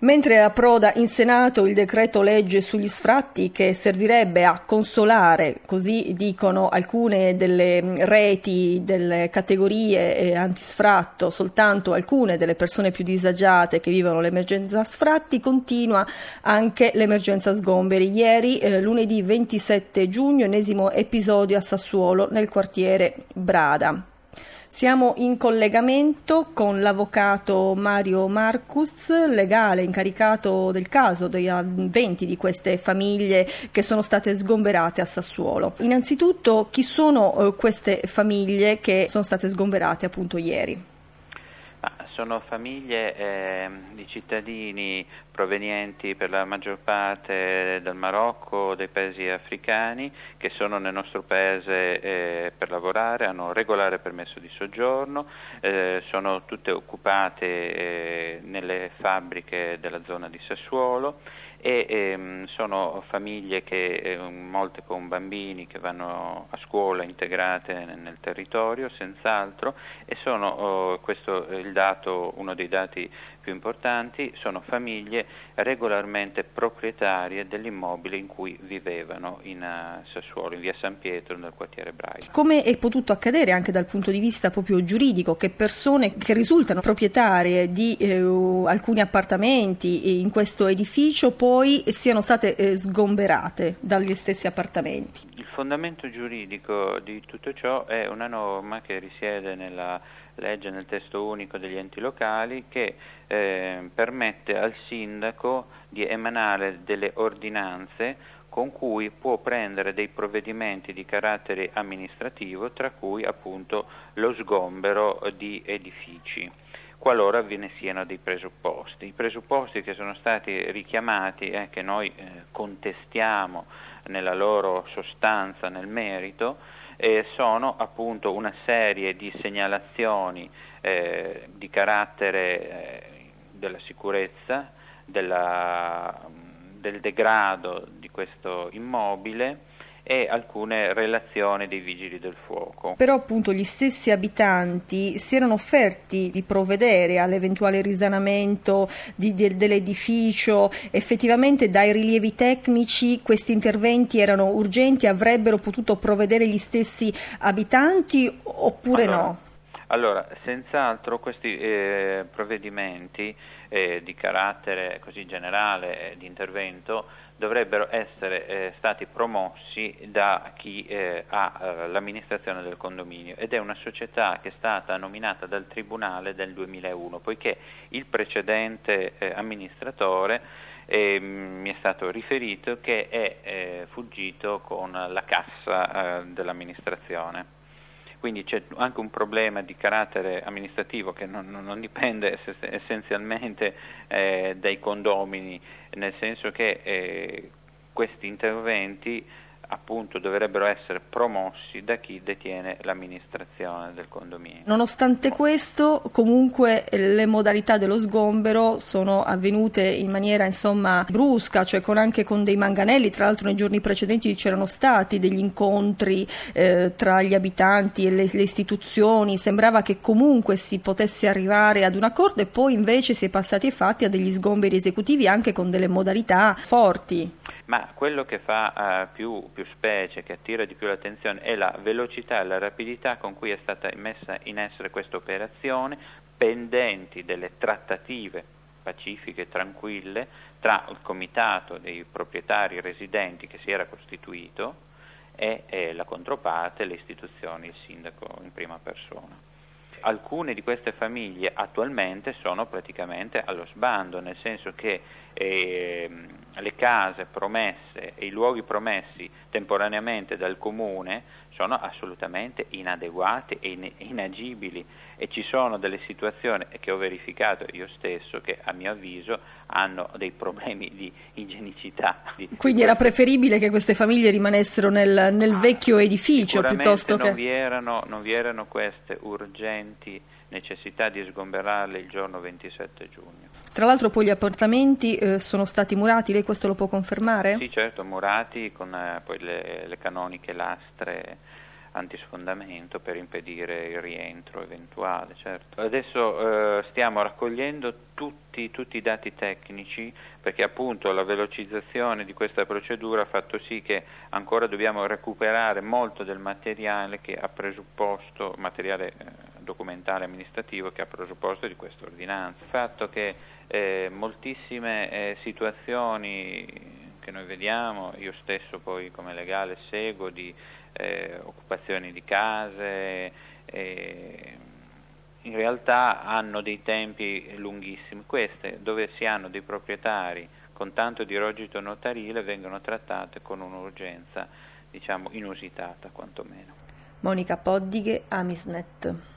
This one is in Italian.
Mentre approda in Senato il decreto legge sugli sfratti che servirebbe a consolare, così dicono alcune delle reti, delle categorie antisfratto, soltanto alcune delle persone più disagiate che vivono l'emergenza sfratti, continua anche l'emergenza sgomberi. Ieri, lunedì 27 giugno, ennesimo episodio a Sassuolo nel quartiere Brada. Siamo in collegamento con l'avvocato Mario Marcus, legale incaricato del caso degli avventi di queste famiglie che sono state sgomberate a Sassuolo. Innanzitutto, chi sono queste famiglie che sono state sgomberate appunto ieri? Sono famiglie di cittadini provenienti per la maggior parte dal Marocco, dei paesi africani, che sono nel nostro paese per lavorare, hanno regolare permesso di soggiorno, sono tutte occupate nelle fabbriche della zona di Sassuolo e sono famiglie che molte con bambini che vanno a scuola integrate nel territorio senz'altro, e sono questo è il dato, uno dei dati più importanti, sono famiglie regolarmente proprietarie dell'immobile in cui vivevano in Sassuolo, in via San Pietro, nel quartiere Braido. Come è potuto accadere anche dal punto di vista proprio giuridico che persone che risultano proprietarie di alcuni appartamenti in questo edificio poi siano state sgomberate dagli stessi appartamenti? Il fondamento giuridico di tutto ciò è una norma che risiede nella legge, nel testo unico degli enti locali, che permette al sindaco di emanare delle ordinanze con cui può prendere dei provvedimenti di carattere amministrativo, tra cui appunto lo sgombero di edifici, qualora ve ne siano dei presupposti. I presupposti che sono stati richiamati e che noi contestiamo nella loro sostanza, nel merito, sono appunto una serie di segnalazioni di carattere della sicurezza, del degrado di questo immobile e alcune relazioni dei vigili del fuoco. Però appunto gli stessi abitanti si erano offerti di provvedere all'eventuale risanamento dell'edificio. Effettivamente dai rilievi tecnici questi interventi erano urgenti, avrebbero potuto provvedere gli stessi abitanti oppure no? Allora, senz'altro questi provvedimenti di carattere così generale di intervento dovrebbero essere stati promossi da chi ha l'amministrazione del condominio, ed è una società che è stata nominata dal Tribunale del 2001, poiché il precedente amministratore mi è stato riferito che è fuggito con la cassa dell'amministrazione. Quindi c'è anche un problema di carattere amministrativo che non dipende essenzialmente dai condomini, nel senso che questi interventi appunto dovrebbero essere promossi da chi detiene l'amministrazione del condominio. Nonostante questo, comunque le modalità dello sgombero sono avvenute in maniera brusca, cioè anche con dei manganelli. Tra l'altro nei giorni precedenti c'erano stati degli incontri tra gli abitanti e le istituzioni, sembrava che comunque si potesse arrivare ad un accordo, e poi invece si è passati ai fatti a degli sgomberi esecutivi anche con delle modalità forti. Ma quello che fa più specie, che attira di più l'attenzione, è la velocità e la rapidità con cui è stata messa in essere questa operazione, pendenti delle trattative pacifiche e tranquille tra il comitato dei proprietari residenti che si era costituito e la controparte, le istituzioni, il sindaco in prima persona. Alcune di queste famiglie attualmente sono praticamente allo sbando, nel senso che le case promesse e i luoghi promessi temporaneamente dal comune sono assolutamente inadeguati e inagibili, e ci sono delle situazioni che ho verificato io stesso che a mio avviso hanno dei problemi di igienicità. Quindi era preferibile che queste famiglie rimanessero nel vecchio edificio piuttosto che... non vi erano queste urgenti necessità di sgomberarle il giorno 27 giugno. Tra l'altro poi gli appartamenti sono stati murati, lei questo lo può confermare? Sì, certo, murati con poi le canoniche lastre antisfondamento per impedire il rientro eventuale. Certo. Adesso stiamo raccogliendo tutti i dati tecnici, perché appunto la velocizzazione di questa procedura ha fatto sì che ancora dobbiamo recuperare molto del materiale che ha presupposto, materiale documentale amministrativo che ha presupposto di questa ordinanza. Il fatto che moltissime situazioni che noi vediamo, io stesso poi come legale seguo, di occupazioni di case, in realtà hanno dei tempi lunghissimi. Queste, dove si hanno dei proprietari con tanto di rogito notarile, vengono trattate con un'urgenza, diciamo, inusitata quantomeno. Monica Poddighe, Amisnet.